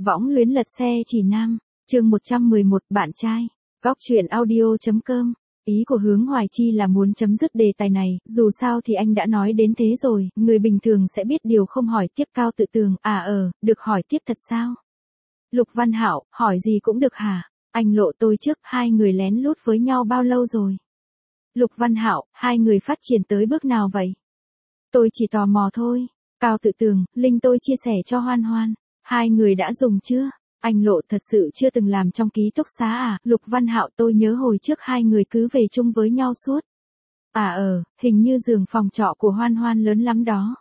Võng luyến lật xe chỉ nam, chương 111, bạn trai. Góc chuyện audio.com. Ý của Hướng Hoài Chi là muốn chấm dứt đề tài này, dù sao thì anh đã nói đến thế rồi, người bình thường sẽ biết điều không hỏi tiếp. Cao Tự Tường, được hỏi tiếp thật sao? Lục Văn Hạo, hỏi gì cũng được hả? Anh lộ tôi trước, hai người lén lút với nhau bao lâu rồi? Lục Văn Hạo, hai người phát triển tới bước nào vậy? Tôi chỉ tò mò thôi. Cao Tự Tường, Linh tôi chia sẻ cho Hoan Hoan. Hai người đã dùng chưa? Anh lộ thật sự chưa từng làm trong ký túc xá à? Lục Văn Hạo, tôi nhớ hồi trước hai người cứ về chung với nhau suốt. Hình như giường phòng trọ của Hoan Hoan lớn lắm đó.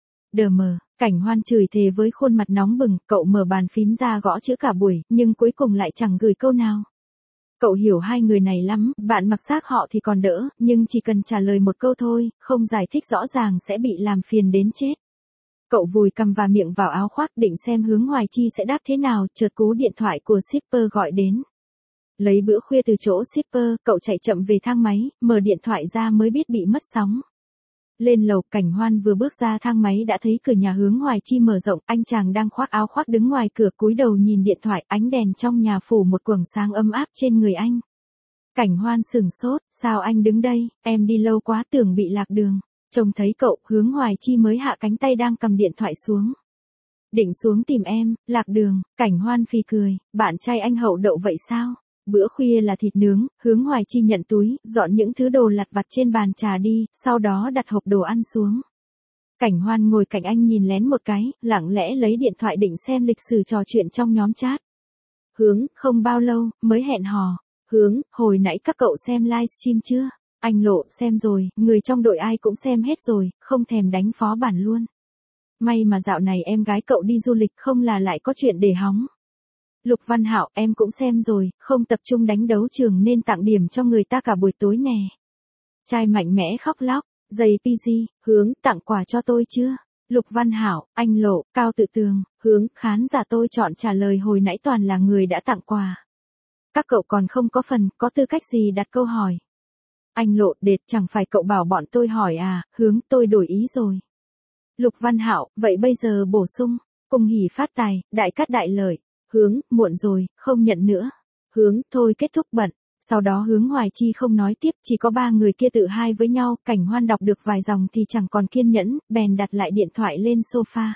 Đờ mờ, Cảnh Hoan chửi thề với khuôn mặt nóng bừng, cậu mở bàn phím ra gõ chữ cả buổi, nhưng cuối cùng lại chẳng gửi câu nào. Cậu hiểu hai người này lắm, bạn mặc xác họ thì còn đỡ, nhưng chỉ cần trả lời một câu thôi, không giải thích rõ ràng sẽ bị làm phiền đến chết. Cậu vùi cằm và miệng vào áo khoác định xem Hướng Hoài Chi sẽ đáp thế nào, chợt cú điện thoại của shipper gọi đến. Lấy bữa khuya từ chỗ shipper, cậu chạy chậm về thang máy, mở điện thoại ra mới biết bị mất sóng. Lên lầu, Cảnh Hoan vừa bước ra thang máy đã thấy cửa nhà Hướng Hoài Chi mở rộng, anh chàng đang khoác áo khoác đứng ngoài cửa cúi đầu nhìn điện thoại, ánh đèn trong nhà phủ một quầng sáng ấm áp trên người anh. Cảnh Hoan sửng sốt, sao anh đứng đây, em đi lâu quá tưởng bị lạc đường. Trông thấy cậu, Hướng Hoài Chi mới hạ cánh tay đang cầm điện thoại xuống. Định xuống tìm em, lạc đường. Cảnh Hoan phì cười, bạn trai anh hậu đậu vậy sao? Bữa khuya là thịt nướng, Hướng Hoài Chi nhận túi, dọn những thứ đồ lặt vặt trên bàn trà đi, sau đó đặt hộp đồ ăn xuống. Cảnh Hoan ngồi cạnh anh nhìn lén một cái, lặng lẽ lấy điện thoại định xem lịch sử trò chuyện trong nhóm chat. Hướng, không bao lâu, mới hẹn hò. Hướng, hồi nãy các cậu xem livestream chưa? Anh lộ, xem rồi, người trong đội ai cũng xem hết rồi, không thèm đánh phó bản luôn. May mà dạo này em gái cậu đi du lịch không là lại có chuyện để hóng. Lục Văn Hạo, em cũng xem rồi, không tập trung đánh đấu trường nên tặng điểm cho người ta cả buổi tối nè. Trai mạnh mẽ khóc lóc, giày PG, Hướng, tặng quà cho tôi chưa? Lục Văn Hạo, anh lộ, Cao Tự Tường, Hướng, khán giả tôi chọn trả lời hồi nãy toàn là người đã tặng quà. Các cậu còn không có phần, có tư cách gì đặt câu hỏi? Anh lộ, đệt, chẳng phải cậu bảo bọn tôi hỏi à? Hướng, tôi đổi ý rồi. Lục Văn Hạo, vậy bây giờ bổ sung, cùng hỉ phát tài, đại cát đại lợi. Hướng, muộn rồi, không nhận nữa. Hướng, thôi kết thúc bận. Sau đó Hướng Hoài Chi không nói tiếp, chỉ có ba người kia tự hai với nhau, Cảnh Hoan đọc được vài dòng thì chẳng còn kiên nhẫn, bèn đặt lại điện thoại lên sofa.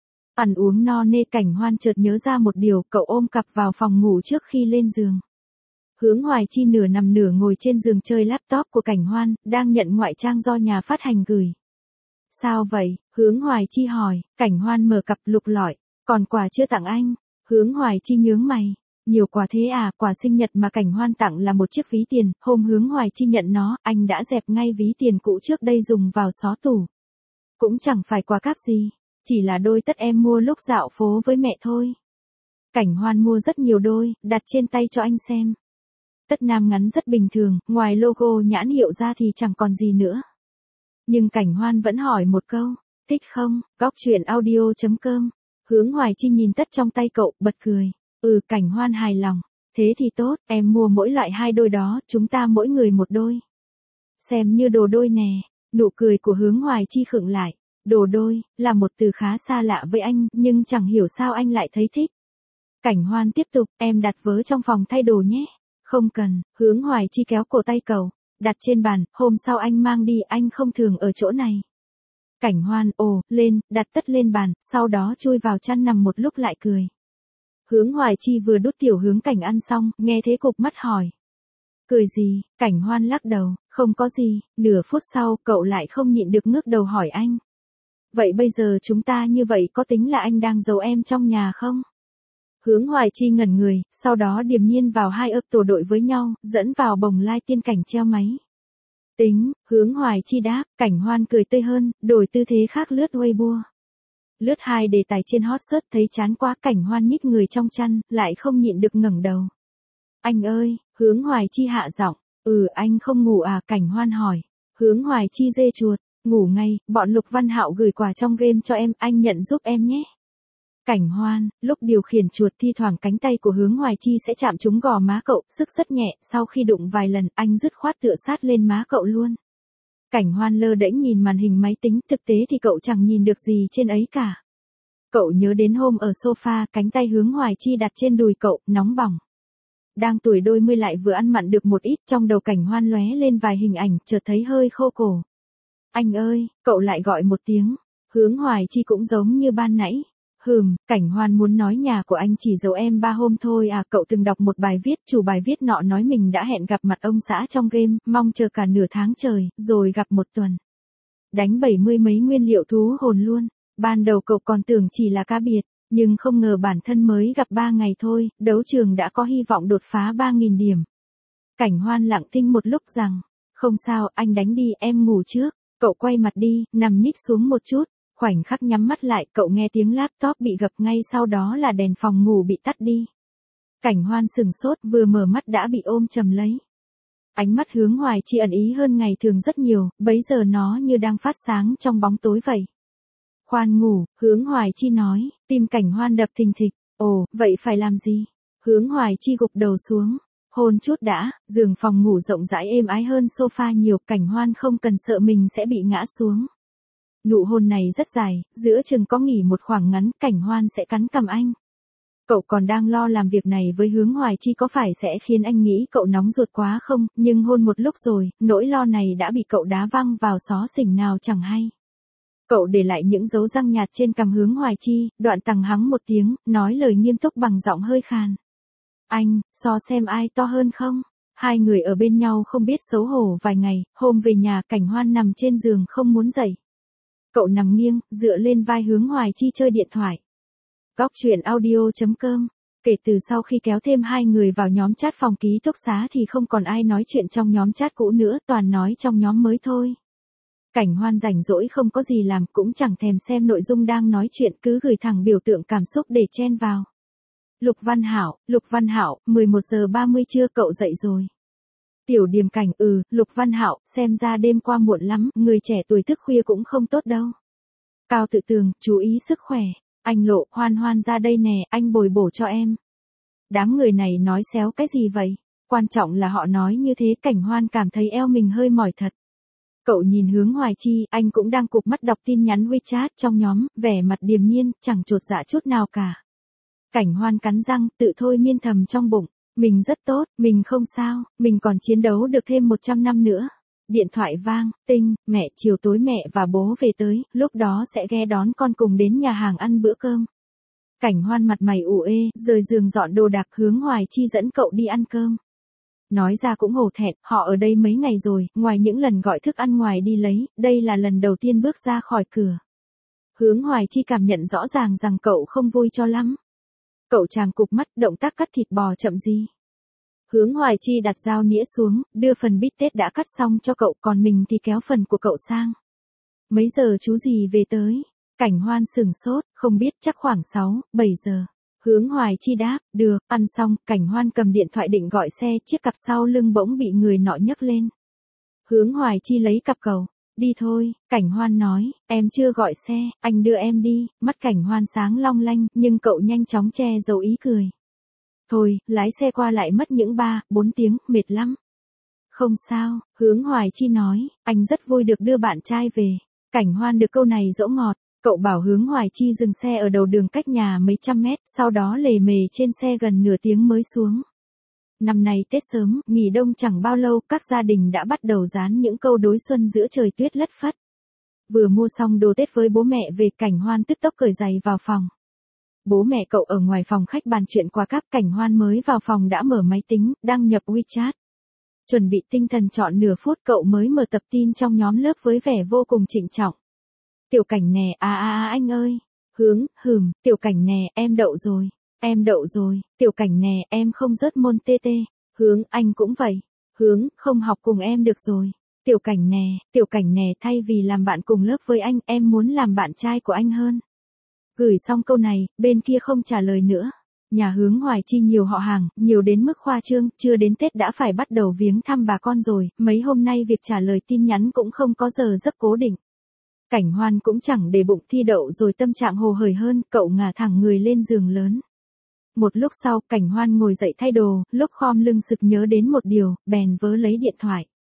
Ăn uống no nê, Cảnh Hoan chợt nhớ ra một điều, cậu ôm cặp vào phòng ngủ trước khi lên giường. Hướng Hoài Chi nửa nằm nửa ngồi trên giường chơi laptop của Cảnh Hoan, đang nhận ngoại trang do nhà phát hành gửi. Sao vậy? Hướng Hoài Chi hỏi. Cảnh Hoan mở cặp, lục lọi. Còn quà chưa tặng anh? Hướng Hoài Chi nhướng mày. Nhiều quà thế à? Quà sinh nhật mà Cảnh Hoan tặng là một chiếc ví tiền, hôm Hướng Hoài Chi nhận nó, anh đã dẹp ngay ví tiền cũ trước đây dùng vào xó tủ. Cũng chẳng phải quà cáp gì, chỉ là đôi tất em mua lúc dạo phố với mẹ thôi. Cảnh Hoan mua rất nhiều đôi, đặt trên tay cho anh xem. Tất nam ngắn rất bình thường, ngoài logo nhãn hiệu ra thì chẳng còn gì nữa. Nhưng Cảnh Hoan vẫn hỏi một câu, thích không? Góc chuyện audio.com. Hướng Hoài Chi nhìn tất trong tay cậu, bật cười. Cảnh Hoan hài lòng. Thế thì tốt, em mua mỗi loại 2 đôi đó, chúng ta mỗi người một đôi. Xem như đồ đôi nè. Nụ cười của Hướng Hoài Chi khựng lại. Đồ đôi, là một từ khá xa lạ với anh, nhưng chẳng hiểu sao anh lại thấy thích. Cảnh Hoan tiếp tục, em đặt vớ trong phòng thay đồ nhé. Không cần, Hướng Hoài Chi kéo cổ tay cậu, đặt trên bàn, hôm sau anh mang đi, anh không thường ở chỗ này. Cảnh Hoan, lên, đặt tất lên bàn, sau đó chui vào chăn nằm một lúc lại cười. Hướng Hoài Chi vừa đút tiểu Hướng Cảnh ăn xong, nghe thế cụp mắt hỏi. Cười gì? Cảnh Hoan lắc đầu, không có gì. Nửa phút sau, cậu lại không nhịn được ngước đầu hỏi anh. Vậy bây giờ chúng ta như vậy có tính là anh đang giấu em trong nhà không? Hướng Hoài Chi ngẩn người, sau đó điềm nhiên vào hai ấp tổ đội với nhau, dẫn vào bồng lai tiên cảnh treo máy. Tính, Hướng Hoài Chi đáp, Cảnh Hoan cười tươi hơn, đổi tư thế khác lướt Weibo. Lướt 2 đề tài trên hot search thấy chán quá, Cảnh Hoan nhích người trong chăn, lại không nhịn được ngẩng đầu. Anh ơi, Hướng Hoài Chi hạ giọng, anh không ngủ à? Cảnh Hoan hỏi. Hướng Hoài Chi dê chuột, ngủ ngay, bọn Lục Văn Hạo gửi quà trong game cho em, anh nhận giúp em nhé. Cảnh Hoan, lúc điều khiển chuột thi thoảng cánh tay của Hướng Hoài Chi sẽ chạm trúng gò má cậu, sức rất nhẹ, sau khi đụng vài lần, anh dứt khoát tựa sát lên má cậu luôn. Cảnh Hoan lơ đễnh nhìn màn hình máy tính, thực tế thì cậu chẳng nhìn được gì trên ấy cả. Cậu nhớ đến hôm ở sofa, cánh tay Hướng Hoài Chi đặt trên đùi cậu, nóng bỏng. Đang tuổi đôi mươi lại vừa ăn mặn được một ít, trong đầu Cảnh Hoan lóe lên vài hình ảnh, chợt thấy hơi khô cổ. Anh ơi, cậu lại gọi một tiếng. Hướng Hoài Chi cũng giống như ban nãy. Cảnh Hoan muốn nói nhà của anh chỉ giấu em 3 hôm thôi à, cậu từng đọc một bài viết, chủ bài viết nọ nói mình đã hẹn gặp mặt ông xã trong game, mong chờ cả nửa tháng trời, rồi gặp một tuần. Đánh 70 mấy nguyên liệu thú hồn luôn. Ban đầu cậu còn tưởng chỉ là cá biệt, nhưng không ngờ bản thân mới gặp 3 ngày thôi, đấu trường đã có hy vọng đột phá 3.000 điểm. Cảnh Hoan lặng thinh một lúc rằng, không sao, anh đánh đi, em ngủ trước. Cậu quay mặt đi, nằm nhích xuống một chút, khoảnh khắc nhắm mắt lại, cậu nghe tiếng laptop bị gập, ngay sau đó là đèn phòng ngủ bị tắt đi. Cảnh Hoan sửng sốt, vừa mở mắt đã bị ôm chầm lấy. Ánh mắt Hướng Hoài Chi ẩn ý hơn ngày thường rất nhiều, bấy giờ nó như đang phát sáng trong bóng tối vậy. Khoan ngủ, Hướng Hoài Chi nói, tim Cảnh Hoan đập thình thịch. Ồ, vậy phải làm gì? Hướng Hoài Chi gục đầu xuống. Hôn chút đã, giường phòng ngủ rộng rãi êm ái hơn sofa nhiều, Cảnh Hoan không cần sợ mình sẽ bị ngã xuống. Nụ hôn này rất dài, giữa chừng có nghỉ một khoảng ngắn, Cảnh Hoan sẽ cắn cằm anh. Cậu còn đang lo làm việc này với Hướng Hoài Chi có phải sẽ khiến anh nghĩ cậu nóng ruột quá không, nhưng hôn một lúc rồi, nỗi lo này đã bị cậu đá văng vào xó xỉnh nào chẳng hay. Cậu để lại những dấu răng nhạt trên cằm Hướng Hoài Chi, đoạn tằng hắng một tiếng, nói lời nghiêm túc bằng giọng hơi khàn. Anh, so xem ai to hơn không? Hai người ở bên nhau không biết xấu hổ vài ngày, hôm về nhà Cảnh Hoan nằm trên giường không muốn dậy. Cậu nằm nghiêng, dựa lên vai Hướng Hoài Chi chơi điện thoại. Góc truyện audio.com. Kể từ sau khi kéo thêm hai người vào nhóm chat phòng ký túc xá thì không còn ai nói chuyện trong nhóm chat cũ nữa, toàn nói trong nhóm mới thôi. Cảnh Hoan rảnh rỗi không có gì làm, cũng chẳng thèm xem nội dung đang nói chuyện, cứ gửi thẳng biểu tượng cảm xúc để chen vào. Lục Văn Hạo, 11 giờ 30 trưa cậu dậy rồi. Tiểu Điềm Cảnh, Lục Văn Hạo, xem ra đêm qua muộn lắm, người trẻ tuổi thức khuya cũng không tốt đâu. Cao Tự Tường, chú ý sức khỏe. Anh Lộ, Hoan Hoan ra đây nè, anh bồi bổ cho em. Đám người này nói xéo cái gì vậy? Quan trọng là họ nói như thế, Cảnh Hoan cảm thấy eo mình hơi mỏi thật. Cậu nhìn Hướng Hoài Chi, anh cũng đang cụp mắt đọc tin nhắn WeChat trong nhóm, vẻ mặt điềm nhiên, chẳng chột dạ chút nào cả. Cảnh Hoan cắn răng, tự thôi miên thầm trong bụng. Mình rất tốt, mình không sao, mình còn chiến đấu được thêm 100 năm nữa. Điện thoại vang, Tinh, mẹ, chiều tối mẹ và bố về tới, lúc đó sẽ ghé đón con cùng đến nhà hàng ăn bữa cơm. Cảnh Hoan mặt mày ủ ê, rời giường dọn đồ đạc, Hướng Hoài Chi dẫn cậu đi ăn cơm. Nói ra cũng hổ thẹn, họ ở đây mấy ngày rồi, ngoài những lần gọi thức ăn ngoài đi lấy, đây là lần đầu tiên bước ra khỏi cửa. Hướng Hoài Chi cảm nhận rõ ràng rằng cậu không vui cho lắm. Cậu chàng cụp mắt, động tác cắt thịt bò chậm gì. Hướng Hoài Chi đặt dao nĩa xuống, đưa phần bít tết đã cắt xong cho cậu, còn mình thì kéo phần của cậu sang. Mấy giờ chú gì về tới? Cảnh Hoan sửng sốt, không biết, chắc khoảng 6, 7 giờ. Hướng Hoài Chi đáp, được, ăn xong, Cảnh Hoan cầm điện thoại định gọi xe, chiếc cặp sau lưng bỗng bị người nọ nhấc lên. Hướng Hoài Chi lấy cặp cầu. Đi thôi, Cảnh Hoan nói, em chưa gọi xe, anh đưa em đi, mắt Cảnh Hoan sáng long lanh, nhưng cậu nhanh chóng che giấu ý cười. Thôi, lái xe qua lại mất những 3, 4 tiếng, mệt lắm. Không sao, Hướng Hoài Chi nói, anh rất vui được đưa bạn trai về. Cảnh Hoan được câu này dỗ ngọt, cậu bảo Hướng Hoài Chi dừng xe ở đầu đường cách nhà mấy trăm mét, sau đó lề mề trên xe gần nửa tiếng mới xuống. Năm nay Tết sớm, nghỉ đông chẳng bao lâu, các gia đình đã bắt đầu dán những câu đối xuân giữa trời tuyết lất phất. Vừa mua xong đồ Tết với bố mẹ về, Cảnh Hoan tức tốc cởi giày vào phòng. Bố mẹ cậu ở ngoài phòng khách bàn chuyện qua cáp, Cảnh Hoan mới vào phòng đã mở máy tính, đăng nhập WeChat. Chuẩn bị tinh thần trọn nửa phút cậu mới mở tập tin trong nhóm lớp với vẻ vô cùng trịnh trọng. Tiểu Cảnh nè, anh ơi. Hướng, Tiểu Cảnh nè, em đậu rồi. Em đậu rồi, Tiểu Cảnh nè, em không rớt môn TT. Hướng, anh cũng vậy. Hướng, không học cùng em được rồi. Tiểu Cảnh nè, thay vì làm bạn cùng lớp với anh, em muốn làm bạn trai của anh hơn. Gửi xong câu này, bên kia không trả lời nữa. Nhà Hướng Hoài Chi nhiều họ hàng, nhiều đến mức khoa trương, chưa đến Tết đã phải bắt đầu viếng thăm bà con rồi, mấy hôm nay việc trả lời tin nhắn cũng không có giờ giấc cố định. Cảnh Hoan cũng chẳng để bụng thi đậu rồi, tâm trạng hồ hởi hơn, cậu ngả thẳng người lên giường lớn. Một lúc sau, Cảnh Hoan ngồi dậy thay đồ, lúc khom lưng sực nhớ đến một điều, bèn vớ lấy điện thoại.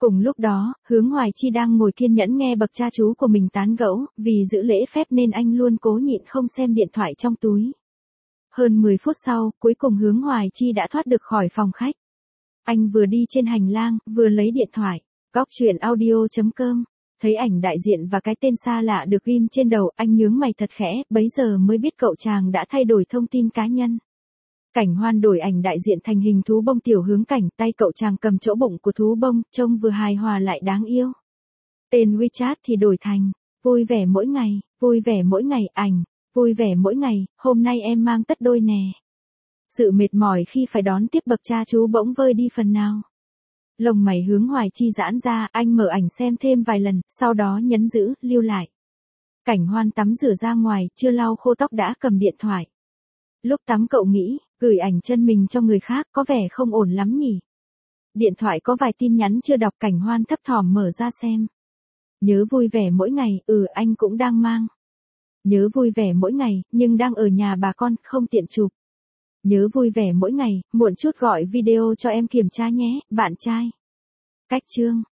Cùng lúc đó, Hướng Hoài Chi đang ngồi kiên nhẫn nghe bậc cha chú của mình tán gẫu, vì giữ lễ phép nên anh luôn cố nhịn không xem điện thoại trong túi. Hơn 10 phút sau, cuối cùng Hướng Hoài Chi đã thoát được khỏi phòng khách. Anh vừa đi trên hành lang, vừa lấy điện thoại. Góc truyện audio.com. Thấy ảnh đại diện và cái tên xa lạ được ghim trên đầu, anh nhướng mày thật khẽ, bấy giờ mới biết cậu chàng đã thay đổi thông tin cá nhân. Cảnh Hoan đổi ảnh đại diện thành hình thú bông Tiểu Hướng Cảnh, tay cậu chàng cầm chỗ bụng của thú bông, trông vừa hài hòa lại đáng yêu. Tên WeChat thì đổi thành, vui vẻ mỗi ngày ảnh, vui vẻ mỗi ngày, hôm nay em mang tất đôi nè. Sự mệt mỏi khi phải đón tiếp bậc cha chú bỗng vơi đi phần nào. Lông mày Hướng Hoài Chi giãn ra, anh mở ảnh xem thêm vài lần, sau đó nhấn giữ, lưu lại. Cảnh Hoan tắm rửa ra ngoài, chưa lau khô tóc đã cầm điện thoại. Lúc tắm cậu nghĩ, gửi ảnh chân mình cho người khác có vẻ không ổn lắm nhỉ. Điện thoại có vài tin nhắn chưa đọc, Cảnh Hoan thấp thỏm mở ra xem. Nhớ vui vẻ mỗi ngày, anh cũng đang mang. Nhớ vui vẻ mỗi ngày, nhưng đang ở nhà bà con, không tiện chụp. Nhớ vui vẻ mỗi ngày, muộn chút gọi video cho em kiểm tra nhé, bạn trai. Cách chương